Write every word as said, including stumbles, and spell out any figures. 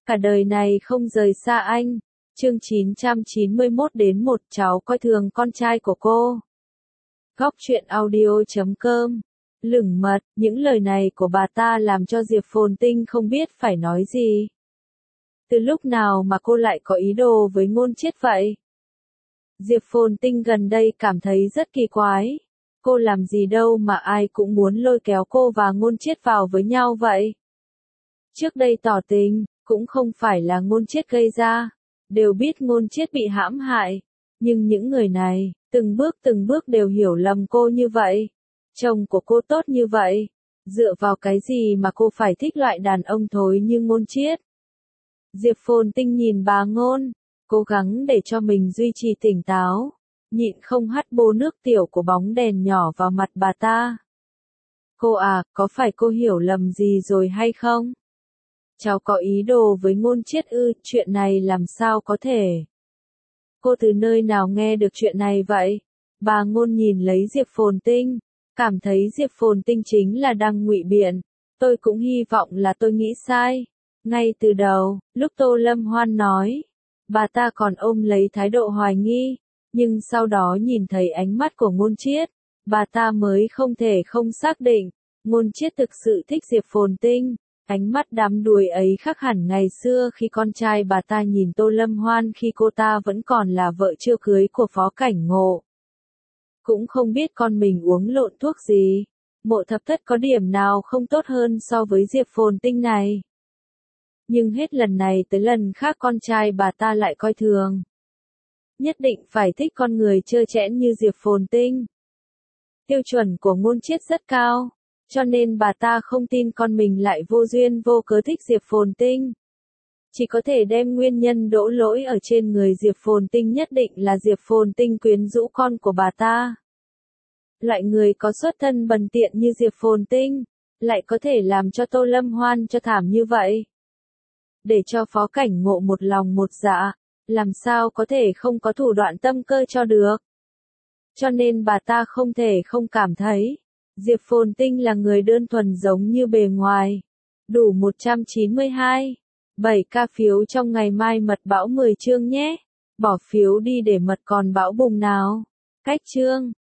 Cả đời này không rời xa anh. Chương chín trăm chín mươi mốt đến một cháu coi thường con trai của cô. Góc truyện audio chấm com. Lửng mật, những lời này của bà ta làm cho Diệp Phồn Tinh không biết phải nói gì. Từ lúc nào mà cô lại có ý đồ với Ngôn Chiết vậy? Diệp Phồn Tinh gần đây cảm thấy rất kỳ quái. Cô làm gì đâu mà ai cũng muốn lôi kéo cô và Ngôn Chiết vào với nhau vậy? Trước đây tỏ tình, cũng không phải là Ngôn Chiết gây ra. Đều biết Ngôn Chiết bị hãm hại. Nhưng những người này, từng bước từng bước đều hiểu lầm cô như vậy. Chồng của cô tốt như vậy. Dựa vào cái gì mà cô phải thích loại đàn ông thối như Ngôn Chiết? Diệp Phồn Tinh nhìn bà Ngôn, cố gắng để cho mình duy trì tỉnh táo, nhịn không hắt bô nước tiểu của bóng đèn nhỏ vào mặt bà ta. Cô à, có phải cô hiểu lầm gì rồi hay không? Cháu có ý đồ với Ngôn Chiết ư, chuyện này làm sao có thể? Cô từ nơi nào nghe được chuyện này vậy? Bà Ngôn nhìn lấy Diệp Phồn Tinh, cảm thấy Diệp Phồn Tinh chính là đang ngụy biện. Tôi cũng hy vọng là tôi nghĩ sai. Ngay từ đầu, lúc Tô Lâm Hoan nói, bà ta còn ôm lấy thái độ hoài nghi, nhưng sau đó nhìn thấy ánh mắt của Ngôn Chiết, bà ta mới không thể không xác định, Ngôn Chiết thực sự thích Diệp Phồn Tinh. Ánh mắt đắm đuối ấy khác hẳn ngày xưa khi con trai bà ta nhìn Tô Lâm Hoan khi cô ta vẫn còn là vợ chưa cưới của Phó Cảnh Ngộ. Cũng không biết con mình uống lộn thuốc gì, Mộ Thập Thất có điểm nào không tốt hơn so với Diệp Phồn Tinh này. Nhưng hết lần này tới lần khác con trai bà ta lại coi thường. Nhất định phải thích con người trơ trẽn như Diệp Phồn Tinh. Tiêu chuẩn của Ngôn Chiết rất cao, cho nên bà ta không tin con mình lại vô duyên vô cớ thích Diệp Phồn Tinh. Chỉ có thể đem nguyên nhân đổ lỗi ở trên người Diệp Phồn Tinh, nhất định là Diệp Phồn Tinh quyến rũ con của bà ta. Loại người có xuất thân bần tiện như Diệp Phồn Tinh, lại có thể làm cho Tô Lâm Hoan cho thảm như vậy. Để cho Phó Cảnh Ngộ một lòng một dạ, làm sao có thể không có thủ đoạn tâm cơ cho được. Cho nên bà ta không thể không cảm thấy, Diệp Phồn Tinh là người đơn thuần giống như bề ngoài. Đủ một trăm chín mươi hai, bảy ca phiếu trong ngày mai mật bão mười chương nhé. Bỏ phiếu đi để mật còn bão bùng nào. Cách chương